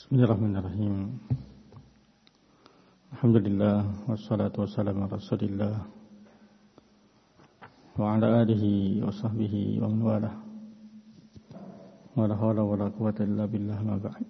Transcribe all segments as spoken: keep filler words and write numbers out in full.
Bismillahirrahmanirrahim. Alhamdulillah wassalatu wassalamu ala Rasulillah wa ala alihi wa sahbihi wa man walah. Wa la hawla wa la quwwata illa billah ma ba'd.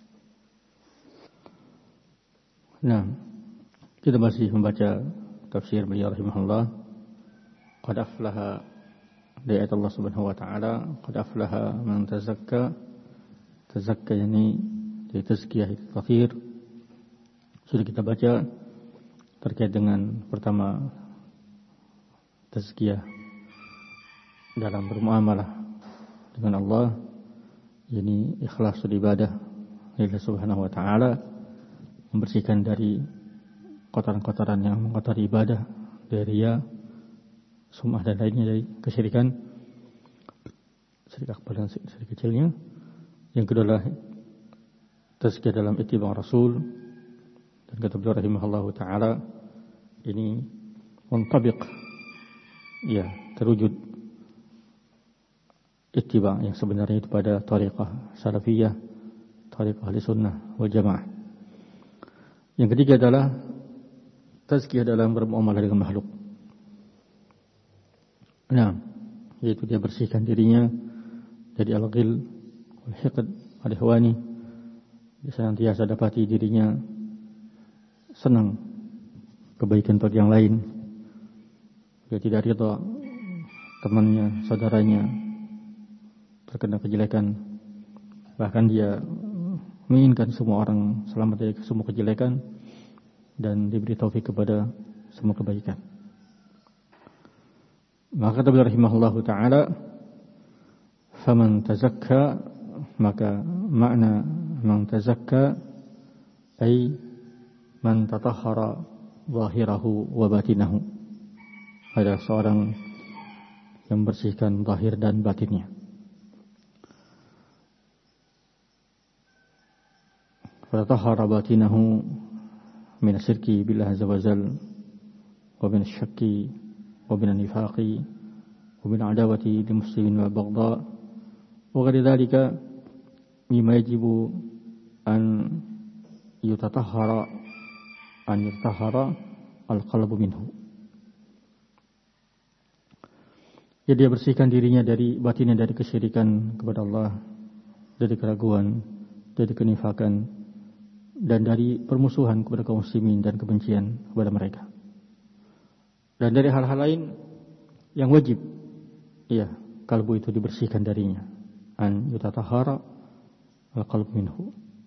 Nah, kita masih membaca tafsir beliau rahimahullah. Qad aflaha dari ayat Allah Subhanahu wa taala, qad aflaha man tazakka. Tazakka yani dari tazkiyah itu kafir. Sudah kita baca terkait dengan pertama tazkiyah dalam bermuamalah dengan Allah, yakni ikhlasul ibadah lillahi subhanahu wa ta'ala, membersihkan dari kotoran-kotoran yang mengotori ibadah, dari riya, sum'ah dan lainnya dari kesyirikan, syirik akbar dan syirik kecilnya. Yang kedua adalah tazkiyah dalam ittiba' Rasul, dan kata beliau rahimahullahu ta'ala ini muntabiq, ya, terwujud ittiba' yang sebenarnya itu pada tariqah salafiyah, tariqah ahli sunnah wal jamaah. Yang ketiga adalah tazkiyah dalam bermuamalah dengan makhluk. Nah, yaitu dia bersihkan dirinya dari al-ghil wal hiqd wal ihwani. Dia senantiasa dapati dirinya senang kebaikan bagi yang lain. Dia tidak rida temannya, saudaranya terkena kejelekan. Bahkan dia menginginkan semua orang selamat dari semua kejelekan dan diberi taufik kepada semua kebaikan. Maka kata beliau rahimahullahu ta'ala, faman tazakka, maka makna man tazakka ay man tatahhara zahirahu wa batinahu, adalah seorang yang membersihkan zahir dan batinnya. Fa tatahhara batinahu min asyirki billah azza wa jalla wa min asyakki wa min an-nifaqi wa min adawati lil muslimin wal baghdha wa ghayri dhalika mimma yajibu an yutatahhara an yutahhara al-qalbu minhu. Jadi dia bersihkan dirinya dari batinnya, dari kesyirikan kepada Allah, dari keraguan, dari kenifakan, dan dari permusuhan kepada kaum muslimin dan kebencian kepada mereka. Dan dari hal-hal lain yang wajib, iya, kalbu itu dibersihkan darinya. An yutatahhara al-qalbu minhu.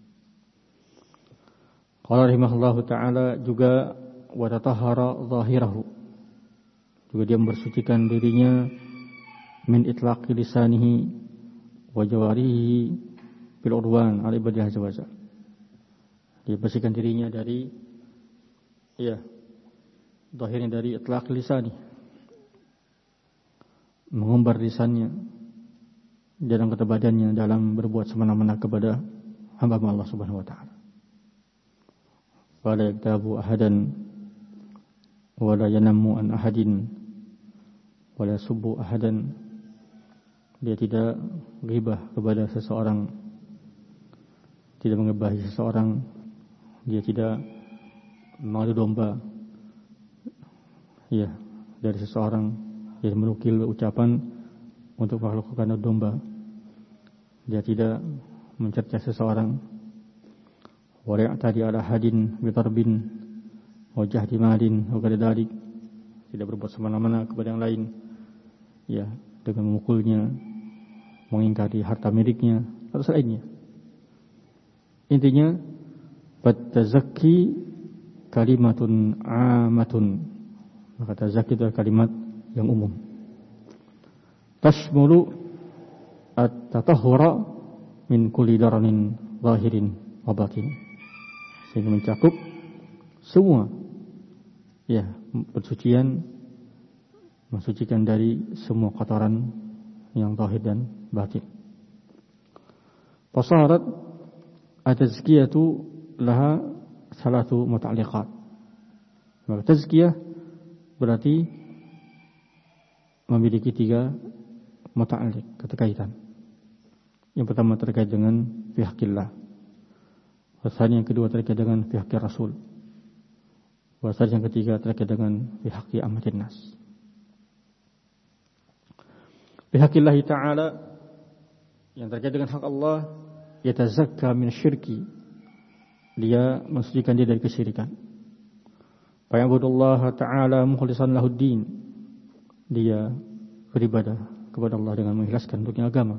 Qala rahimahullahu ta'ala juga wa tatahhara zahirahu, juga dia membersucikan dirinya min itlaqi lisanihi wa jawarihi bil udwan ala ibadihi azza wa jalla. Dia bersihkan dirinya dari, ya, zahirnya dari itlaq lisani, mengumbar lisannya dalam kata badannya dalam berbuat semena-mena kepada hamba Allah Subhanahu wa ta'ala. Wala yaktabu ahadan wala yanammu an ahadin wala subbu ahadan. Dia tidak ghibah kepada seseorang, tidak mengebahi seseorang, dia tidak mengadu domba, ya, dari seseorang, dia menukil ucapan untuk melakukan domba. Dia tidak mencerca seseorang. Wa ya'tadi ala hadin bi darbin wa jahdi malin wa kadalik, tidak berbuat semena-mena kepada yang lain, ya, dengan memukulnya, mengingkari harta miliknya atau selainnya. Intinya, at-tazakki kalimatun amatun, maka tazakki itu adalah kalimat yang umum. Tashmulu at-tatahhura min kulli daranin zahirin wa batin, sehingga mencakup semua, ya, pensucian, mensucikan dari semua kotoran yang zahir dan batin. Fasarat at-tazkiyatu laha salatu muta'alliqat. Maka tazkiyah berarti memiliki tiga muta'alliq, keterkaitan. Yang pertama terkait dengan bihaqillah, Wasani yang kedua terkait dengan pihak Rasul. Wasani yang ketiga terkait dengan pihak amatin nas. Bihaqillahi ta'ala yang terkait dengan hak Allah, yatazakka min syirki, dia mensucikan dia dari kesyirikan. Fa'budullaha ta'ala mukhlishan lahuddin, dia beribadah kepada Allah dengan mengikhlaskan untuknya agama.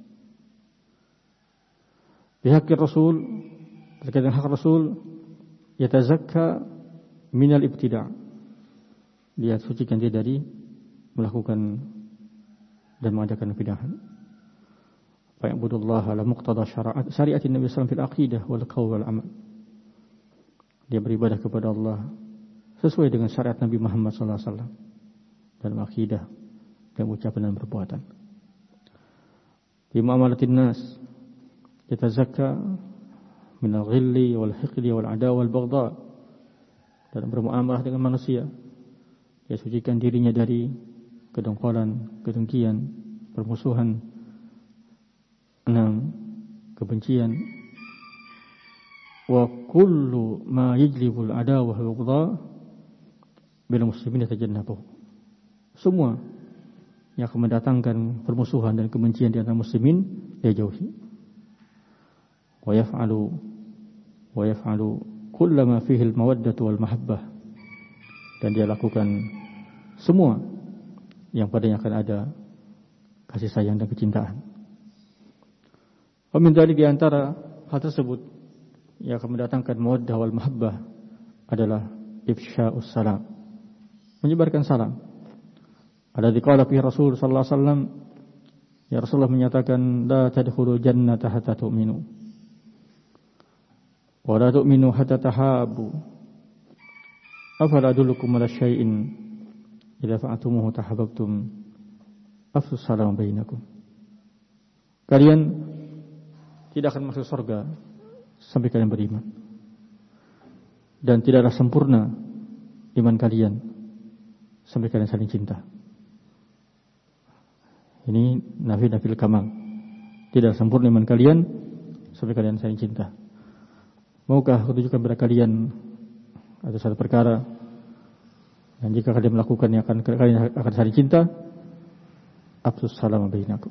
Bihaqqir Rasul, terkait dengan hak Rasul, yatazakka minal ibtida', dia sucikan dia dari melakukan dan mengadakan bidahan. Fa'budullaha ala muqtada syariat syariatin Nabi sallallahu alaihi wasallam fil aqidah wal qaul wal amal. Dia beribadah kepada Allah sesuai dengan syariat Nabi Muhammad sallallahu alaihi wasallam dalam akidah dan ucapan dan perbuatan. Fi muamalatin nas yatazakka min al-ghilli wal hiqdi wal adawa wal baghdha. Dalam bermuamalah dengan manusia, dia sucikan dirinya dari kedongkolan, kedengkian, permusuhan, enam, kebencian. Wa kullu ma yajlibul adawah wal baghdha bil muslimin yatajannabuh. Semua yang akan mendatangkan permusuhan dan kebencian di antara muslimin dia jauhi. Wa yaf'alu wa yaf'alu kullama fihi al-mawaddatu wal mahabbah, dan dia lakukan semua yang padanya akan ada kasih sayang dan kecintaan. Wa min dzalik, di antara hal tersebut yang akan mendatangkan mawaddah wal mahabbah adalah ifsya'us salam, menyebarkan salam. Ada dikala fi Rasul sallallahu alaihi wasallam, ya Rasulullah menyatakan la tadkhulul jannata hatta tu'minu wa la tu'minu hatta tahabbu. Afala adullukum ala syai'in idza fa'atumuhu tahabbtum afsus salam bainakum. Kalian tidak akan masuk surga sampai kalian beriman, dan tidaklah sempurna iman kalian sampai kalian saling cinta. Ini nafi nafil kamal. Tidak sempurna iman kalian sampai kalian saling cinta. Maukah aku tunjukkan kepada kalian ada satu perkara yang jika kalian melakukannya akan kalian akan saling cinta? Afsus salam bainakum.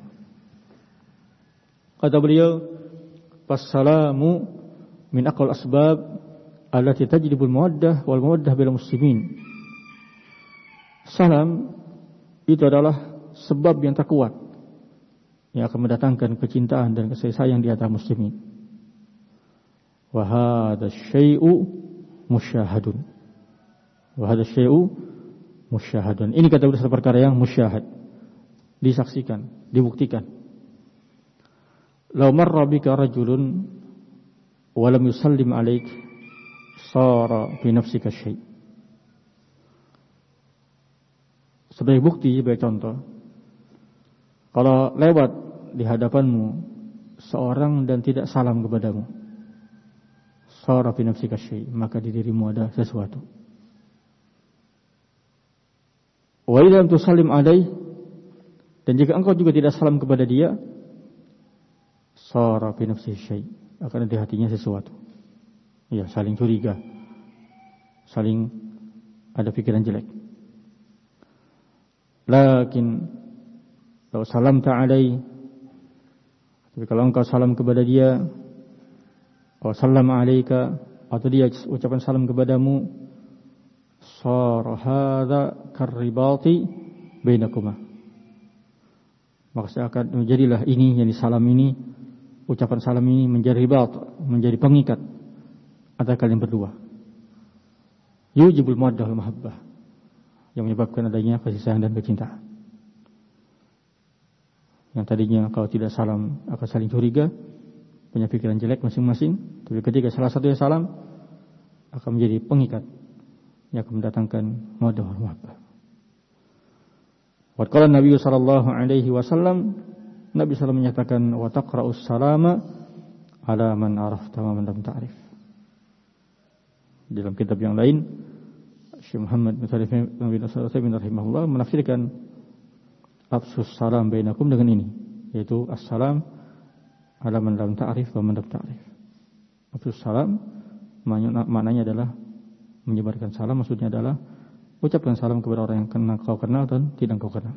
Kata beliau, "Fassalamu min aqwal asbab allati tajlibul mawaddah wal mawaddah bil muslimin." Salam itu adalah sebab yang terkuat yang akan mendatangkan kecintaan dan kasih sayang di antara muslimin. Wa hadha syai'u musyahadun. Wa hadha syai'u musyahadun. Ini kata beliau satu perkara yang musyahad, disaksikan, dibuktikan. Law marra bika rajulun wa lam yusallim 'alaik sara fi nafsika syai'. Sebagai bukti, sebagai contoh, kalau lewat di hadapanmu seorang dan tidak salam kepadamu, sara fi nafsika syai', maka di dirimu ada sesuatu. Wa idza lam tusallim 'alaihi, dan jika engkau juga tidak salam kepada dia, sara fi nafsihi syai', akan ada di hatinya sesuatu. Ya, saling curiga, saling ada pikiran jelek. Lakin kalau salam ta'alai, tapi kalau engkau salam kepada dia, atau salam alaika, atau dia ucapan salam kepadamu, sar hadza karribati bainakuma, maka akan menjadilah ini yang disalam ini, ucapan salam ini menjadi ribat, menjadi pengikat antara kalian berdua. Yujibul mawaddah wal mahabbah, yang menyebabkan adanya kasih sayang dan kecintaan. Yang tadinya kalau tidak salam akan saling curiga, punya pikiran jelek masing-masing, tapi ketika salah satu yang salam akan menjadi pengikat yang akan mendatangkan mawaddah wal mahabbah. Wa qala Nabi sallallahu alaihi wasallam, Nabi sallallahu alaihi wasallam menyatakan, wa taqra'us salama ala man arafta wa man lam ta'rif. Dalam kitab yang lain, Syekh Muhammad bin Shalih bin Utsaimin rahimahullah menafsirkan afsus salam bainakum dengan ini, yaitu assalam ala man lam ta'rif wa man lam ta'rif. Afsus salam maknanya adalah menyebarkan salam, maksudnya adalah ucapkan salam kepada orang yang kenal, kau kenal dan tidak kau kenal.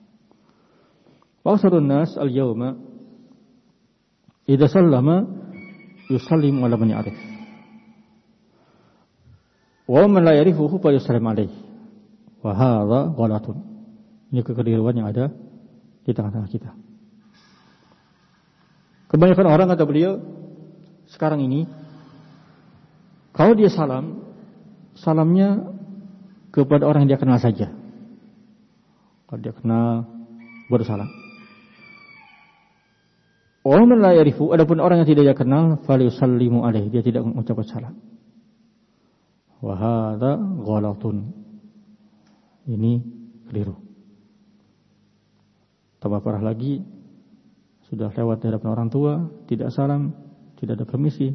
Wa aksarun nas al-yawma idza sallama yusallimu ala man ya'rif. Wa man la ya'rifuhu fa yusallim alaihi. Wa hadha ghalatun. Ini kekeliruan yang ada di tengah-tengah kita. Kebanyakan orang, kata beliau, sekarang ini kalau dia salam, salamnya kepada orang yang dia kenal saja. Kalau dia kenal, baru salam. Wa man la ya'rifu, adapun orang yang tidak dia kenal, falyusallimu alaihi, dia tidak mengucapkan salam. Wa hadza ghalatun. Ini keliru. Tambah parah lagi, sudah lewat di hadapan orang tua, tidak salam, tidak ada permisi.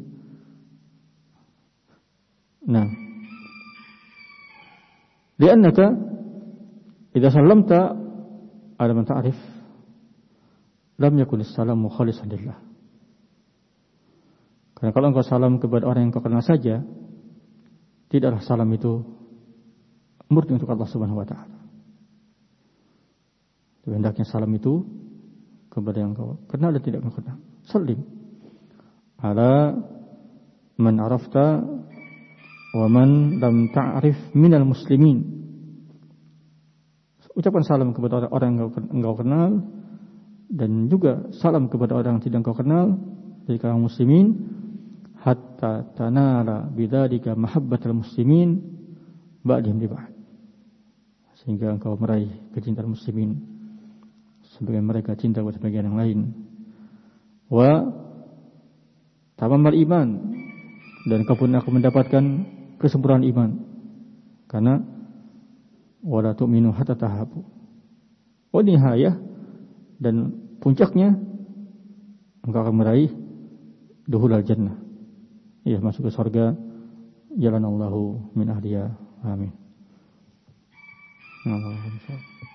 Nah, li'annaka idza sallamta ala man ta'rif lam yakun as-salamu khalisan lillah. Karena kalau engkau salam kepada orang yang kau kenal saja, tidaklah salam itu murni untuk Allah Subhanahu wa taala. Hendaknya salam itu kepada yang kau kenal dan tidak kau kenal. Salim ala man arafta wa man lam ta'rif minal muslimin. Ucapkan salam kepada orang yang engkau kenal dan juga salam kepada orang yang tidak engkau kenal dari kalangan muslimin, hatta tanala bidzalika mahabbatal muslimin ba'dihim li ba'd, sehingga engkau meraih kecintaan muslimin sebagian mereka cinta kepada sebagian yang lain. Wa tamamal iman, dan kau pun akan mendapatkan kesempurnaan iman, karena wala tu'minu hatta tahabu. Wa nihayah, dan puncaknya engkau akan meraih dukhulul jannah, ya, masuk ke surga, jalan Allahu min ahliya. Amin. Allahumma